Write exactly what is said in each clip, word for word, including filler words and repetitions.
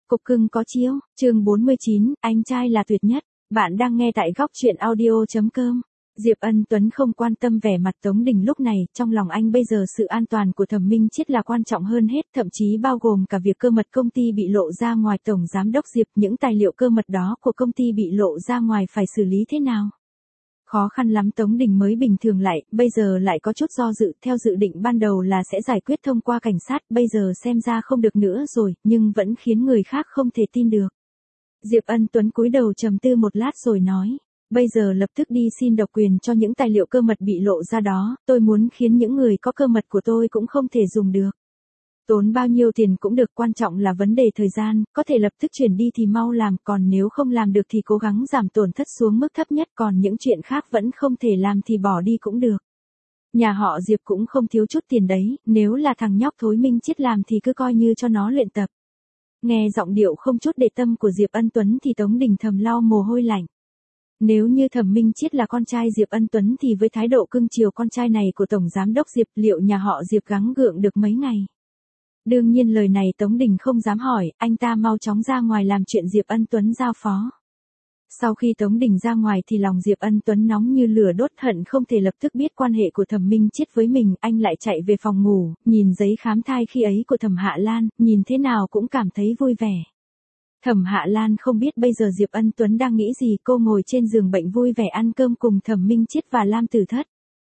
Cục cưng có chiếu, chương bốn mươi chín, anh trai là tuyệt nhất. Bạn đang nghe tại góc truyện audio.com. Diệp Ân Tuấn không quan tâm vẻ mặt Tống Đình lúc này, trong lòng anh bây giờ sự an toàn của Thẩm Minh Chiết là quan trọng hơn hết, thậm chí bao gồm cả việc cơ mật công ty bị lộ ra ngoài. Tổng giám đốc Diệp, những tài liệu cơ mật đó của công ty bị lộ ra ngoài phải xử lý thế nào? Khó khăn lắm Tống Đình mới bình thường lại, bây giờ lại có chút do dự, theo dự định ban đầu là sẽ giải quyết thông qua cảnh sát, bây giờ xem ra không được nữa rồi, nhưng vẫn khiến người khác không thể tin được. Diệp Ân Tuấn cúi đầu trầm tư một lát rồi nói, bây giờ lập tức đi xin độc quyền cho những tài liệu cơ mật bị lộ ra đó, tôi muốn khiến những người có cơ mật của tôi cũng không thể dùng được. Tốn bao nhiêu tiền cũng được, quan trọng là vấn đề thời gian, có thể lập tức chuyển đi thì mau làm, còn nếu không làm được thì cố gắng giảm tổn thất xuống mức thấp nhất, còn những chuyện khác vẫn không thể làm thì bỏ đi cũng được. Nhà họ Diệp cũng không thiếu chút tiền đấy, nếu là thằng nhóc Thối Minh Chiết làm thì cứ coi như cho nó luyện tập. Nghe giọng điệu không chút để tâm của Diệp Ân Tuấn thì Tống Đình thầm lau mồ hôi lạnh. Nếu như Thẩm Minh Chiết là con trai Diệp Ân Tuấn thì với thái độ cưng chiều con trai này của Tổng Giám đốc Diệp, liệu nhà họ Diệp gắng gượng được mấy ngày? Đương nhiên lời này Tống Đình không dám hỏi, anh ta mau chóng ra ngoài làm chuyện Diệp Ân Tuấn giao phó. Sau khi Tống Đình ra ngoài thì lòng Diệp Ân Tuấn nóng như lửa đốt, hận không thể lập tức biết quan hệ của Thẩm Minh Chiết với mình. Anh lại chạy về phòng ngủ, nhìn giấy khám thai khi ấy của Thẩm Hạ Lan, nhìn thế nào cũng cảm thấy vui vẻ. Thẩm Hạ Lan không biết bây giờ Diệp Ân Tuấn đang nghĩ gì, cô ngồi trên giường bệnh vui vẻ ăn cơm cùng Thẩm Minh Chiết và Lam Tử Thất.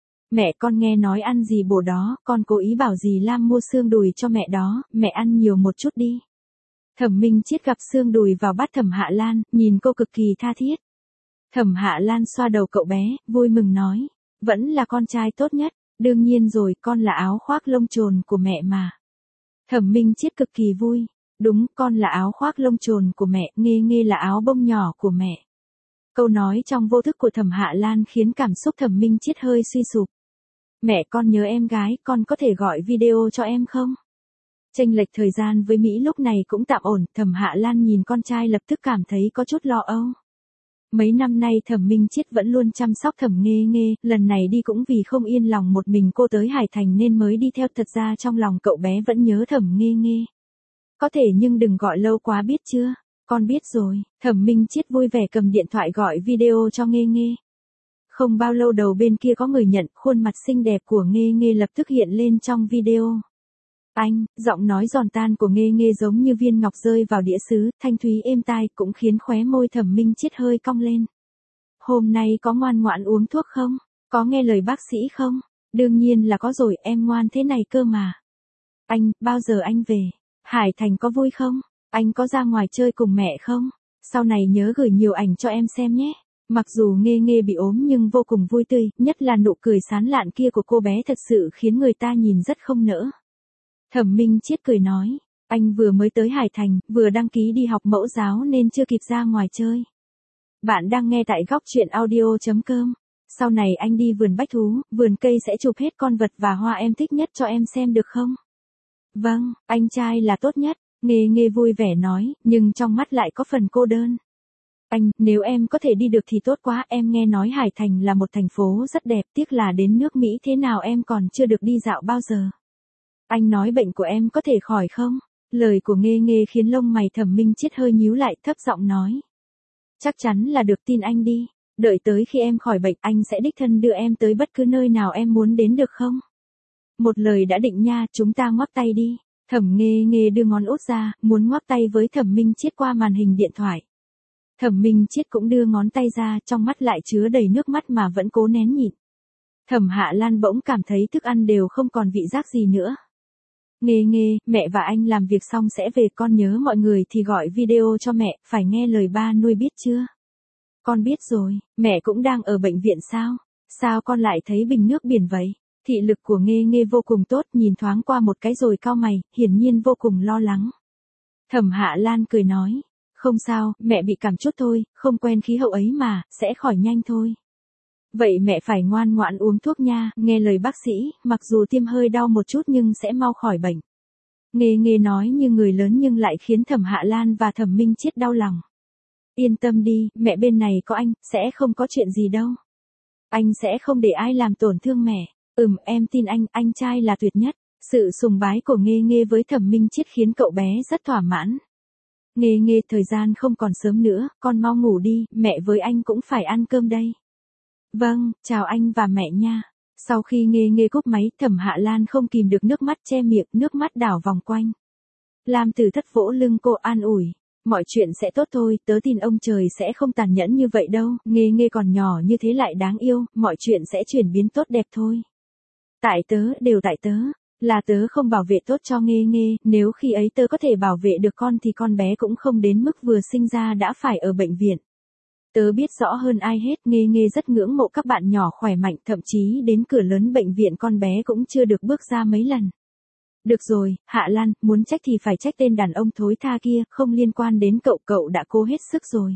Mẹ con nghe nói ăn gì bổ đó, con cố ý bảo dì Lam mua xương đùi cho mẹ đó, mẹ ăn nhiều một chút đi. Thẩm Minh Chiết gặp xương đùi vào bát Thẩm Hạ Lan, nhìn cô cực kỳ tha thiết. Thẩm Hạ Lan xoa đầu cậu bé, vui mừng nói, vẫn là con trai tốt nhất, đương nhiên rồi, con là áo khoác lông trồn của mẹ mà. Thẩm Minh Chiết cực kỳ vui, đúng, con là áo khoác lông trồn của mẹ, Nghê Nghê là áo bông nhỏ của mẹ. Câu nói trong vô thức của Thẩm Hạ Lan khiến cảm xúc Thẩm Minh Chiết hơi suy sụp. Mẹ con nhớ em gái, con có thể gọi video cho em không? Chênh lệch thời gian với Mỹ lúc này cũng tạm ổn, Thẩm Hạ Lan nhìn con trai lập tức cảm thấy có chút lo âu. Mấy năm nay Thẩm Minh Chiết vẫn luôn chăm sóc Thẩm Nghê Nghê, lần này đi cũng vì không yên lòng một mình cô tới Hải Thành nên mới đi theo, thật ra trong lòng cậu bé vẫn nhớ Thẩm Nghê Nghê. Có thể nhưng đừng gọi lâu quá biết chưa? Con biết rồi. Thẩm Minh Chiết vui vẻ cầm điện thoại gọi video cho Nghê Nghê. Không bao lâu đầu bên kia có người nhận, khuôn mặt xinh đẹp của Nghê Nghê lập tức hiện lên trong video. Anh, giọng nói giòn tan của Nghê Nghê giống như viên ngọc rơi vào đĩa sứ, thanh thúy êm tai, cũng khiến khóe môi Thẩm Minh Chiết hơi cong lên. Hôm nay có ngoan ngoãn uống thuốc không? Có nghe lời bác sĩ không? Đương nhiên là có rồi, em ngoan thế này cơ mà. Anh, bao giờ anh về? Hải Thành có vui không? Anh có ra ngoài chơi cùng mẹ không? Sau này nhớ gửi nhiều ảnh cho em xem nhé. Mặc dù Nghê Nghê bị ốm nhưng vô cùng vui tươi, nhất là nụ cười sán lạn kia của cô bé thật sự khiến người ta nhìn rất không nỡ. Thẩm Minh Chiết cười nói, anh vừa mới tới Hải Thành, vừa đăng ký đi học mẫu giáo nên chưa kịp ra ngoài chơi. Bạn đang nghe tại góc truyện audio.com. Sau này anh đi vườn bách thú, vườn cây sẽ chụp hết con vật và hoa em thích nhất cho em xem được không? Vâng, anh trai là tốt nhất, Nghê Nghê vui vẻ nói, nhưng trong mắt lại có phần cô đơn. Anh, nếu em có thể đi được thì tốt quá, em nghe nói Hải Thành là một thành phố rất đẹp, tiếc là đến nước Mỹ thế nào em còn chưa được đi dạo bao giờ. Anh nói bệnh của em có thể khỏi không? Lời của Nghê Nghê khiến lông mày Thẩm Minh Chiết hơi nhíu lại, thấp giọng nói. Chắc chắn là được, tin anh đi, đợi tới khi em khỏi bệnh anh sẽ đích thân đưa em tới bất cứ nơi nào em muốn đến được không? Một lời đã định nha, chúng ta ngoắc tay đi. Thẩm Nghê Nghê đưa ngón út ra, muốn ngoắc tay với Thẩm Minh Chiết qua màn hình điện thoại. Thẩm Minh Chiết cũng đưa ngón tay ra, trong mắt lại chứa đầy nước mắt mà vẫn cố nén nhịn. Thẩm Hạ Lan bỗng cảm thấy thức ăn đều không còn vị giác gì nữa. Nghê Nghê, mẹ và anh làm việc xong sẽ về, con nhớ mọi người thì gọi video cho mẹ, phải nghe lời ba nuôi biết chưa? Con biết rồi, mẹ cũng đang ở bệnh viện sao? Sao con lại thấy bình nước biển vậy? Thị lực của Nghê Nghê vô cùng tốt, nhìn thoáng qua một cái rồi cau mày, hiển nhiên vô cùng lo lắng. Thẩm Hạ Lan cười nói, không sao, mẹ bị cảm chút thôi, không quen khí hậu ấy mà, sẽ khỏi nhanh thôi. Vậy mẹ phải ngoan ngoãn uống thuốc nha, nghe lời bác sĩ, mặc dù tim hơi đau một chút nhưng sẽ mau khỏi bệnh. Nghê Nghê nói như người lớn nhưng lại khiến Thẩm Hạ Lan và Thẩm Minh Chiết đau lòng. Yên tâm đi, mẹ bên này có anh, sẽ không có chuyện gì đâu. Anh sẽ không để ai làm tổn thương mẹ. Ừm, em tin anh, anh trai là tuyệt nhất. Sự sùng bái của Nghê Nghê với Thẩm Minh Chiết khiến cậu bé rất thỏa mãn. Nghê nghê, thời gian không còn sớm nữa, con mau ngủ đi, mẹ với anh cũng phải ăn cơm đây. Vâng, chào anh và mẹ nha. Sau khi Nghê nghê cúp máy, Thẩm Hạ Lan không kìm được nước mắt che miệng, nước mắt đảo vòng quanh. Lam Tử Thất vỗ lưng cô an ủi. Mọi chuyện sẽ tốt thôi, tớ tin ông trời sẽ không tàn nhẫn như vậy đâu, Nghê nghê còn nhỏ như thế lại đáng yêu, mọi chuyện sẽ chuyển biến tốt đẹp thôi. Tại tớ, đều tại tớ, là tớ không bảo vệ tốt cho Nghê nghê, nếu khi ấy tớ có thể bảo vệ được con thì con bé cũng không đến mức vừa sinh ra đã phải ở bệnh viện. Tớ biết rõ hơn ai hết, Nghê nghê rất ngưỡng mộ các bạn nhỏ khỏe mạnh, thậm chí đến cửa lớn bệnh viện con bé cũng chưa được bước ra mấy lần. Được rồi, Hạ Lan, muốn trách thì phải trách tên đàn ông thối tha kia, không liên quan đến cậu, cậu đã cố hết sức rồi.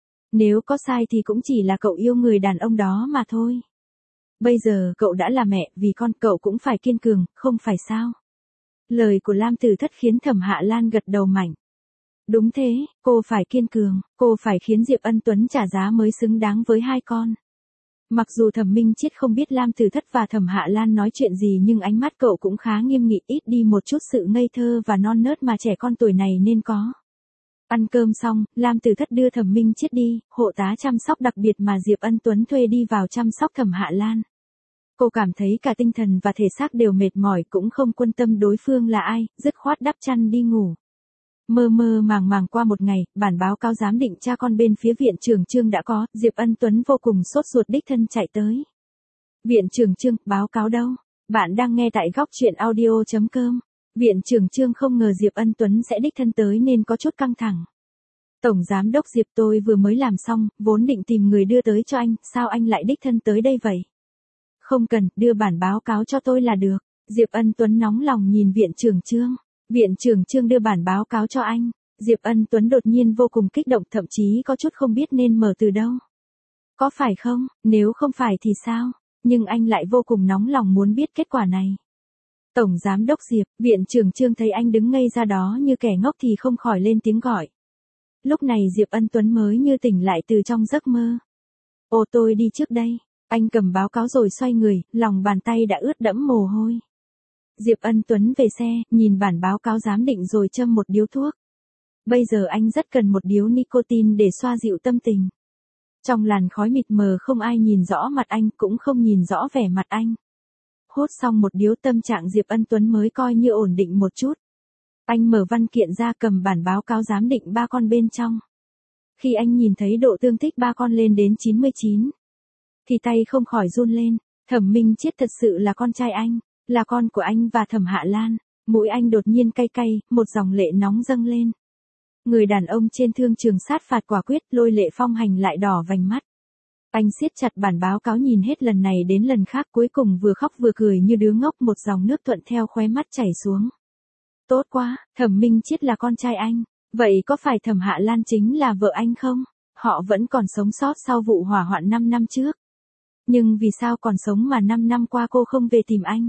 Nếu có sai thì cũng chỉ là cậu yêu người đàn ông đó mà thôi. Bây giờ cậu đã là mẹ, vì con cậu cũng phải kiên cường, không phải sao? Lời của Lam Tử Thất khiến Thẩm Hạ Lan gật đầu mạnh. Đúng thế, cô phải kiên cường, cô phải khiến Diệp Ân Tuấn trả giá mới xứng đáng với hai con. Mặc dù Thẩm Minh Chiết không biết Lam Tử Thất và Thẩm Hạ Lan nói chuyện gì nhưng ánh mắt cậu cũng khá nghiêm nghị, ít đi một chút sự ngây thơ và non nớt mà trẻ con tuổi này nên có. Ăn cơm xong, Lam Tử Thất đưa Thẩm Minh Chiết đi, hộ tá chăm sóc đặc biệt mà Diệp Ân Tuấn thuê đi vào chăm sóc Thẩm Hạ Lan. Cô cảm thấy cả tinh thần và thể xác đều mệt mỏi, cũng không quan tâm đối phương là ai, dứt khoát đắp chăn đi ngủ. Mơ mơ màng màng qua một ngày, bản báo cáo giám định cha con bên phía viện trưởng Trương đã có, Diệp Ân Tuấn vô cùng sốt ruột đích thân chạy tới. Viện trưởng Trương, báo cáo đâu? Bạn đang nghe tại góc truyện audio chấm com. Viện trưởng Trương không ngờ Diệp Ân Tuấn sẽ đích thân tới nên có chút căng thẳng. Tổng giám đốc Diệp, tôi vừa mới làm xong, vốn định tìm người đưa tới cho anh, sao anh lại đích thân tới đây vậy? Không cần, đưa bản báo cáo cho tôi là được. Diệp Ân Tuấn nóng lòng nhìn viện trưởng Trương. Viện trưởng Trương đưa bản báo cáo cho anh. Diệp Ân Tuấn đột nhiên vô cùng kích động, thậm chí có chút không biết nên mở từ đâu. Có phải không? Nếu không phải thì sao? Nhưng anh lại vô cùng nóng lòng muốn biết kết quả này. Tổng giám đốc Diệp, viện trưởng Trương thấy anh đứng ngây ra đó như kẻ ngốc thì không khỏi lên tiếng gọi. Lúc này Diệp Ân Tuấn mới như tỉnh lại từ trong giấc mơ. Ồ, tôi đi trước đây. Anh cầm báo cáo rồi xoay người, lòng bàn tay đã ướt đẫm mồ hôi. Diệp Ân Tuấn về xe, nhìn bản báo cáo giám định rồi châm một điếu thuốc. Bây giờ anh rất cần một điếu nicotine để xoa dịu tâm tình. Trong làn khói mịt mờ không ai nhìn rõ mặt anh, cũng không nhìn rõ vẻ mặt anh. Hốt xong một điếu, tâm trạng Diệp Ân Tuấn mới coi như ổn định một chút. Anh mở văn kiện ra, cầm bản báo cáo giám định ba con bên trong. Khi anh nhìn thấy độ tương thích ba con lên đến chín mươi chín, thì tay không khỏi run lên. Thẩm Minh Chiết thật sự là con trai anh, là con của anh và Thẩm Hạ Lan. Mũi anh đột nhiên cay cay, một dòng lệ nóng dâng lên. Người đàn ông trên thương trường sát phạt quả quyết, lôi Lệ Phong Hành lại đỏ vành mắt. Anh siết chặt bản báo cáo nhìn hết lần này đến lần khác, cuối cùng vừa khóc vừa cười như đứa ngốc, một dòng nước thuận theo khóe mắt chảy xuống. Tốt quá, Thẩm Minh Chiết là con trai anh. Vậy có phải Thẩm Hạ Lan chính là vợ anh không? Họ vẫn còn sống sót sau vụ hỏa hoạn năm năm trước. Nhưng vì sao còn sống mà năm năm qua cô không về tìm anh?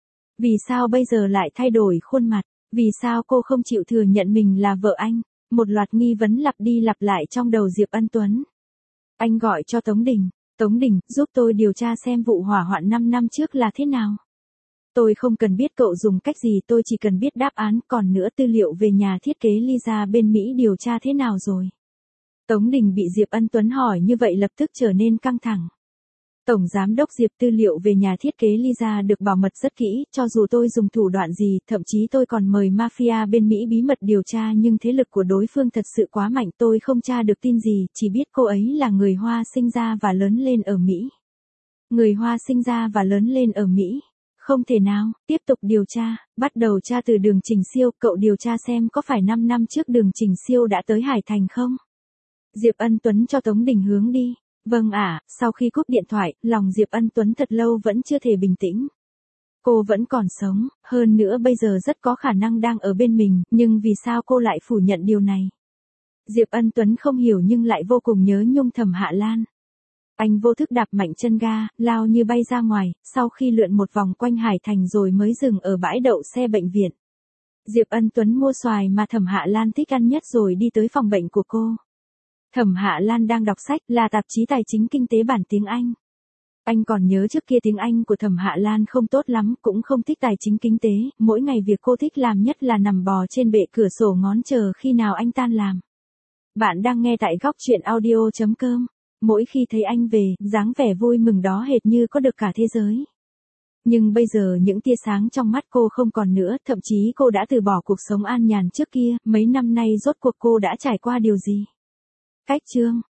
Vì sao bây giờ lại thay đổi khuôn mặt? Vì sao cô không chịu thừa nhận mình là vợ anh? Một loạt nghi vấn lặp đi lặp lại trong đầu Diệp Ân Tuấn. Anh gọi cho Tống Đình. Tống Đình, giúp tôi điều tra xem vụ hỏa hoạn năm năm trước là thế nào. Tôi không cần biết cậu dùng cách gì, tôi chỉ cần biết đáp án, còn nữa tư liệu về nhà thiết kế Lisa bên Mỹ điều tra thế nào rồi. Tống Đình bị Diệp Ân Tuấn hỏi như vậy lập tức trở nên căng thẳng. Tổng giám đốc Diệp, tư liệu về nhà thiết kế Lisa được bảo mật rất kỹ, cho dù tôi dùng thủ đoạn gì, thậm chí tôi còn mời mafia bên Mỹ bí mật điều tra, nhưng thế lực của đối phương thật sự quá mạnh, tôi không tra được tin gì, chỉ biết cô ấy là người Hoa sinh ra và lớn lên ở Mỹ. Người Hoa sinh ra và lớn lên ở Mỹ. Không thể nào, tiếp tục điều tra, bắt đầu tra từ Đường Trình Siêu, cậu điều tra xem có phải năm năm trước Đường Trình Siêu đã tới Hải Thành không? Diệp Ân Tuấn cho Tống Đình hướng đi. Vâng ạ, à, sau khi cúp điện thoại, lòng Diệp Ân Tuấn thật lâu vẫn chưa thể bình tĩnh. Cô vẫn còn sống, hơn nữa bây giờ rất có khả năng đang ở bên mình, nhưng vì sao cô lại phủ nhận điều này? Diệp Ân Tuấn không hiểu nhưng lại vô cùng nhớ nhung Thẩm Hạ Lan. Anh vô thức đạp mạnh chân ga, lao như bay ra ngoài, sau khi lượn một vòng quanh Hải Thành rồi mới dừng ở bãi đậu xe bệnh viện. Diệp Ân Tuấn mua xoài mà Thẩm Hạ Lan thích ăn nhất rồi đi tới phòng bệnh của cô. Thẩm Hạ Lan đang đọc sách, là tạp chí tài chính kinh tế bản tiếng Anh. Anh còn nhớ trước kia tiếng Anh của Thẩm Hạ Lan không tốt lắm, cũng không thích tài chính kinh tế, mỗi ngày việc cô thích làm nhất là nằm bò trên bệ cửa sổ ngóng chờ khi nào anh tan làm. Bạn đang nghe tại góc chuyện audio chấm com. Mỗi khi thấy anh về, dáng vẻ vui mừng đó hệt như có được cả thế giới. Nhưng bây giờ những tia sáng trong mắt cô không còn nữa, thậm chí cô đã từ bỏ cuộc sống an nhàn trước kia, mấy năm nay rốt cuộc cô đã trải qua điều gì? Cách chương